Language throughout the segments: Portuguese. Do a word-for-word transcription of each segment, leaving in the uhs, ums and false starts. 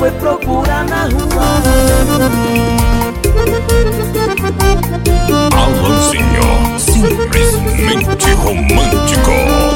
foi procurar na rua. Alanzinho, simplesmente romântico.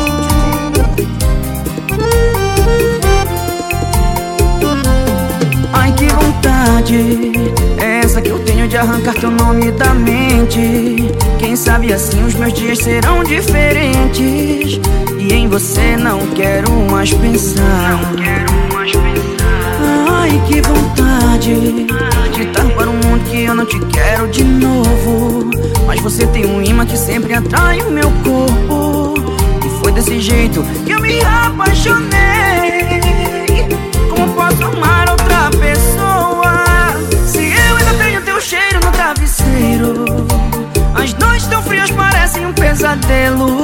Ai, que vontade é essa que eu tenho de arrancar teu nome da mente. Quem sabe assim os meus dias serão diferentes. E em você não quero mais pensar. Não quero mais pensar. Ai, que vontade de estar para um mundo que eu não te quero de novo. Mas você tem um imã que sempre atrai o meu corpo. E foi desse jeito que eu me apaixonei. Como posso amar outra pessoa se eu ainda tenho teu cheiro no travesseiro? As noites tão frias parecem um pesadelo.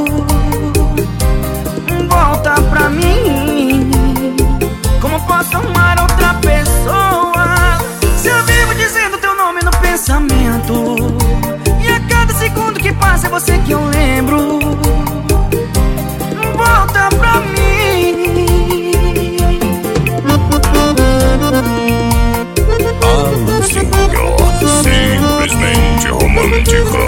Volta pra mim. Como posso amar outra pessoa se eu vivo dizendo teu nome no pensamento? E a cada segundo que passa é você que eu lembro. Volta pra mim. Alanzinho, simplesmente romântico.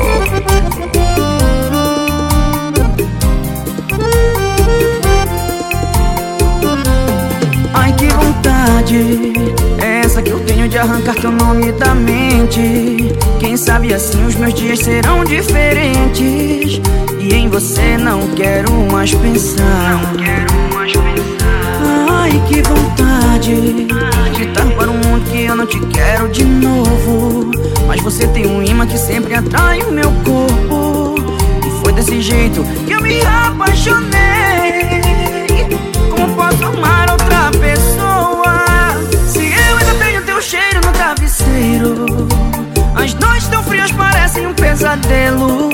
Ai, que vontade é essa que eu tenho de arrancar teu nome da mente. Quem sabe assim os meus dias serão diferentes. E em você não quero mais pensar. Não quero mais pensar. Ai, que vontade de estar para um mundo que eu não te quero de novo. Mas você tem um imã que sempre atrai o meu corpo. E foi desse jeito que eu me apaixonei. Como posso amar outra pessoa se eu ainda tenho teu cheiro no travesseiro? As noites tão frias parecem um pesadelo.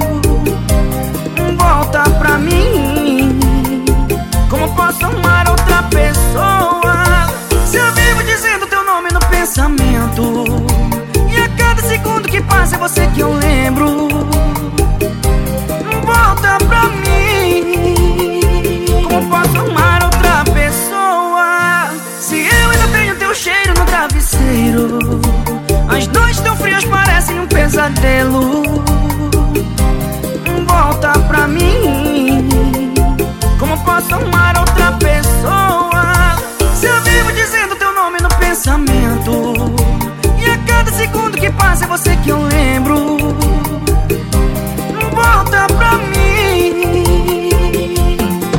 Volta pra mim. Como posso amar outra pessoa se eu vivo dizendo teu nome no pensamento? E a cada segundo que passa é você que eu lembro. Volta pra mim. Como posso amar outra pessoa se eu ainda tenho teu cheiro no travesseiro? As noites tão frias parecem um pesadelo. Volta pra mim. Como posso amar outra pessoa se eu vivo dizendo teu nome no pensamento? E a cada segundo que passa é você que eu lembro.